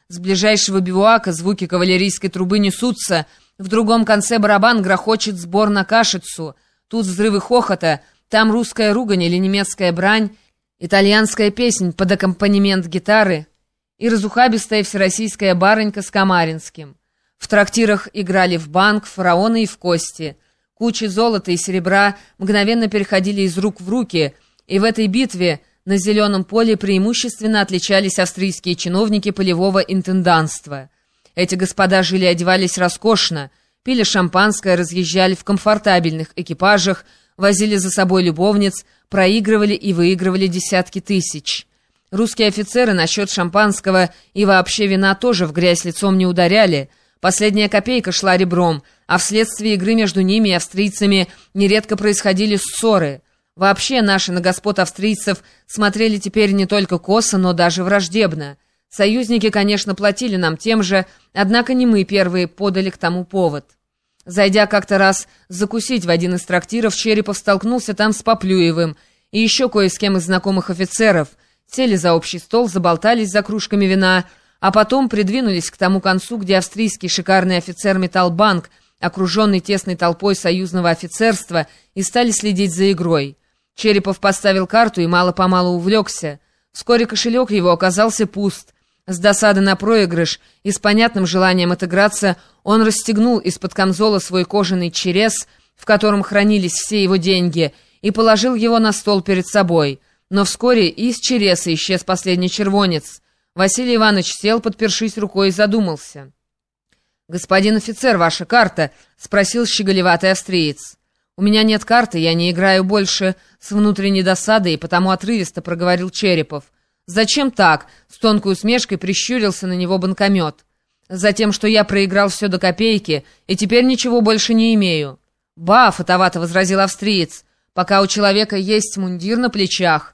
С ближайшего бивуака звуки кавалерийской трубы несутся, в другом конце барабан грохочет сбор на Кашицу. Тут взрывы хохота, там русская ругань или немецкая брань, итальянская песнь под аккомпанемент гитары и разухабистая всероссийская барынька с Камаринским. В трактирах играли в банк, фараоны и в кости. Кучи золота и серебра мгновенно переходили из рук в руки, и в этой битве на зеленом поле преимущественно отличались австрийские чиновники полевого интенданства. Эти господа жили и одевались роскошно, пили шампанское, разъезжали в комфортабельных экипажах, возили за собой любовниц, проигрывали и выигрывали десятки тысяч. Русские офицеры насчет шампанского и вообще вина тоже в грязь лицом не ударяли. Последняя копейка шла ребром, а вследствие игры между ними и австрийцами нередко происходили ссоры. Вообще наши на господ австрийцев смотрели теперь не только косо, но даже враждебно. Союзники, конечно, платили нам тем же, однако не мы первые подали к тому повод. Зайдя как-то раз закусить в один из трактиров, Черепов столкнулся там с Поплюевым и еще кое с кем из знакомых офицеров. Сели за общий стол, заболтались за кружками вина, а потом придвинулись к тому концу, где австрийский шикарный офицер Металлбанк, окруженный тесной толпой союзного офицерства, и стали следить за игрой. Черепов поставил карту и мало-помалу увлекся. Вскоре кошелек его оказался пуст. С досады на проигрыш и с понятным желанием отыграться он расстегнул из-под камзола свой кожаный через, в котором хранились все его деньги, и положил его на стол перед собой. Но вскоре и из череза исчез последний червонец. Василий Иванович сел, подпершись рукой, и задумался. «Господин офицер, ваша карта?» — спросил щеголеватый австриец. «У меня нет карты, я не играю больше», — с внутренней досадой, и потому отрывисто проговорил Черепов. «Зачем так?» — с тонкой усмешкой прищурился на него банкомет. «Затем, что я проиграл все до копейки, и теперь ничего больше не имею». «Ба!» — фатовато возразил австриец. «Пока у человека есть мундир на плечах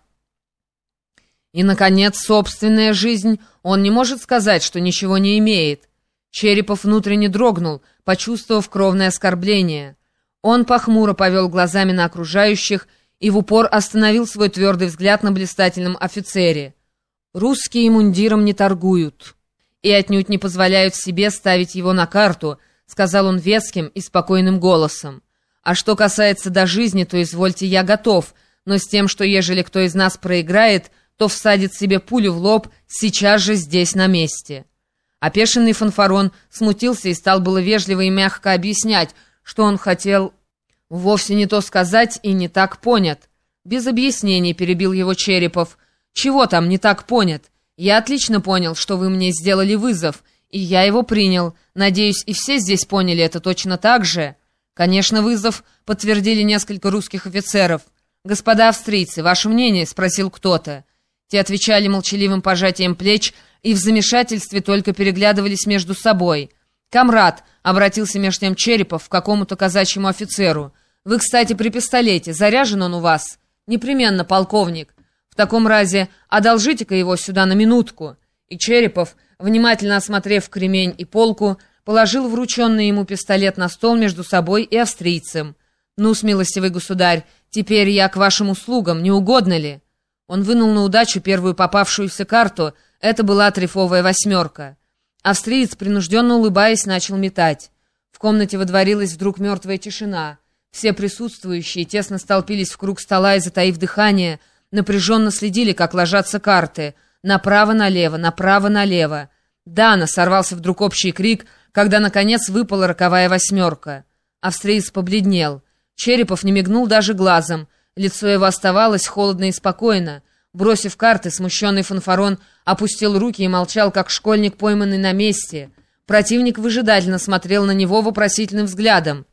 и, наконец, собственная жизнь, он не может сказать, что ничего не имеет». Черепов внутренне дрогнул, почувствовав кровное оскорбление. Он похмуро повел глазами на окружающих и в упор остановил свой твердый взгляд на блистательном офицере. «Русские мундиром не торгуют и отнюдь не позволяют себе ставить его на карту», — сказал он веским и спокойным голосом. «А что касается до жизни, то, извольте, я готов, но с тем, что ежели кто из нас проиграет, то всадит себе пулю в лоб сейчас же здесь на месте». Опешенный фанфарон смутился и стал было вежливо и мягко объяснять, что он хотел вовсе не то сказать и не так понят. Без объяснений перебил его Черепов. «Чего там не так понят? Я отлично понял, что вы мне сделали вызов, и я его принял. Надеюсь, и все здесь поняли это точно так же?» «Конечно, вызов», — подтвердили несколько русских офицеров. «Господа австрийцы, ваше мнение?» — спросил кто-то. Те отвечали молчаливым пожатием плеч и в замешательстве только переглядывались между собой. «Камрад», — обратился меж тем Черепов к какому-то казачьему офицеру, — «вы, кстати, при пистолете. Заряжен он у вас?» «Непременно, полковник». «В таком разе одолжите-ка его сюда на минутку». И Черепов, внимательно осмотрев кремень и полку, положил врученный ему пистолет на стол между собой и австрийцем. «Ну, смилостивый государь, теперь я к вашим услугам, не угодно ли?» Он вынул на удачу первую попавшуюся карту. Это была трефовая восьмерка. Австриец, принужденно улыбаясь, начал метать. В комнате водворилась вдруг мертвая тишина. Все присутствующие тесно столпились в круг стола и, затаив дыхание, напряженно следили, как ложатся карты. Направо-налево, направо-налево. «Дана!» — сорвался вдруг общий крик, когда, наконец, выпала роковая восьмерка. Австриец побледнел. Черепов не мигнул даже глазом. Лицо его оставалось холодно и спокойно. Бросив карты, смущенный фанфарон опустил руки и молчал, как школьник, пойманный на месте. Противник выжидательно смотрел на него вопросительным взглядом.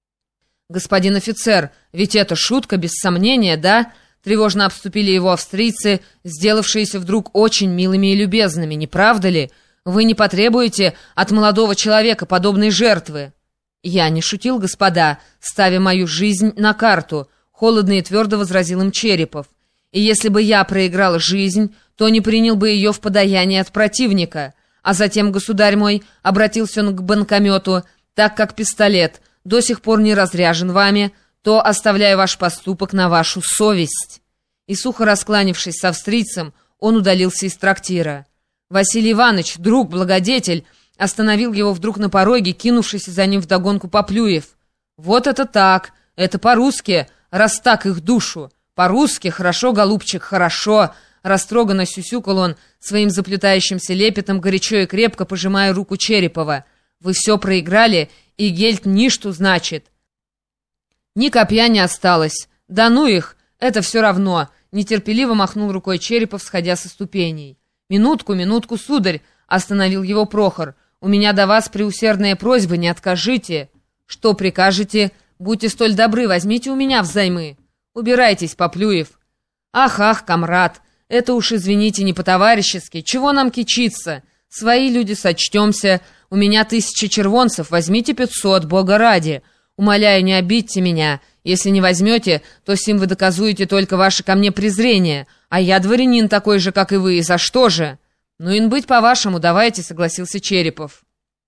«Господин офицер, ведь это шутка, без сомнения, да?» Тревожно обступили его австрийцы, сделавшиеся вдруг очень милыми и любезными, не правда ли? Вы не потребуете от молодого человека подобной жертвы?» «Я не шутил, господа, ставя мою жизнь на карту», — холодно и твердо возразил им Черепов. «И если бы я проиграл жизнь, то не принял бы ее в подаяние от противника. А затем, государь мой, обратился он к банкомету, так как пистолет до сих пор не разряжен вами, то оставляю ваш поступок на вашу совесть». И сухо раскланившись с австрийцем, он удалился из трактира. Василий Иванович, друг, благодетель, остановил его вдруг на пороге, кинувшийся за ним вдогонку Поплюев. «Вот это так! Это по-русски, раз так их душу! По-русски, хорошо, голубчик, хорошо!» Растроганно сюсюкал он своим заплетающимся лепетом, горячо и крепко пожимая руку Черепова. «Вы все проиграли, и гельт ништу, значит!» «Ни копья не осталось. Да ну их, это все равно!» Нетерпеливо махнул рукой Черепов, сходя со ступеней. «Минутку, минутку, сударь!» — остановил его Прохор. «У меня до вас преусердная просьба, не откажите!» «Что прикажете? Будьте столь добры, возьмите у меня взаймы!» «Убирайтесь, Поплюев!» «Ах, комрад! Это уж, извините, не по-товарищески. Чего нам кичиться? Свои люди, сочтемся. У меня 1000 червонцев, возьмите 500, Бога ради. Умоляю, не обидьте меня. Если не возьмете, то сим вы доказуете только ваше ко мне презрение. А я дворянин такой же, как и вы, и за что же?» «Ну, ин быть по-вашему, давайте», — согласился Черепов.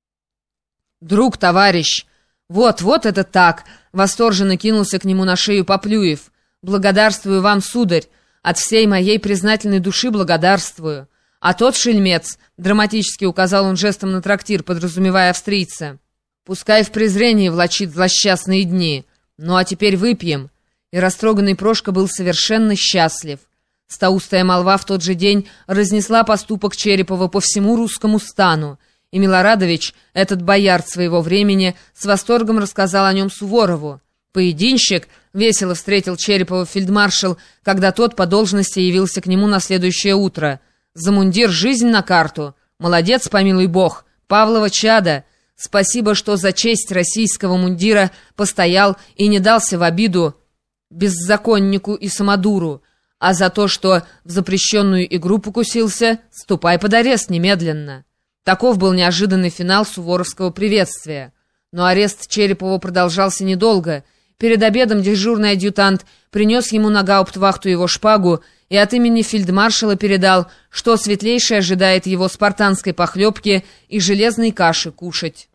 «Друг, товарищ!» «Вот это так!» — восторженно кинулся к нему на шею Поплюев. «Благодарствую вам, сударь! От всей моей признательной души благодарствую!» «А тот шельмец!» — драматически указал он жестом на трактир, подразумевая австрийца. «Пускай в презрении влачит злосчастные дни. Ну а теперь выпьем!» И растроганный Прошка был совершенно счастлив. Стоустая молва в тот же день разнесла поступок Черепова по всему русскому стану, и Милорадович, этот боярд своего времени, с восторгом рассказал о нем Суворову. Поединщик весело встретил Черепова фельдмаршал, когда тот по должности явился к нему на следующее утро. «За мундир жизнь на карту! Молодец, помилуй бог! Павлова чада! Спасибо, что за честь российского мундира постоял и не дался в обиду беззаконнику и самодуру, а за то, что в запрещенную игру покусился, ступай под арест немедленно». Таков был неожиданный финал суворовского приветствия. Но арест Черепова продолжался недолго. Перед обедом дежурный адъютант принес ему на гауптвахту его шпагу и от имени фельдмаршала передал, что светлейший ожидает его спартанской похлебки и железной каши кушать.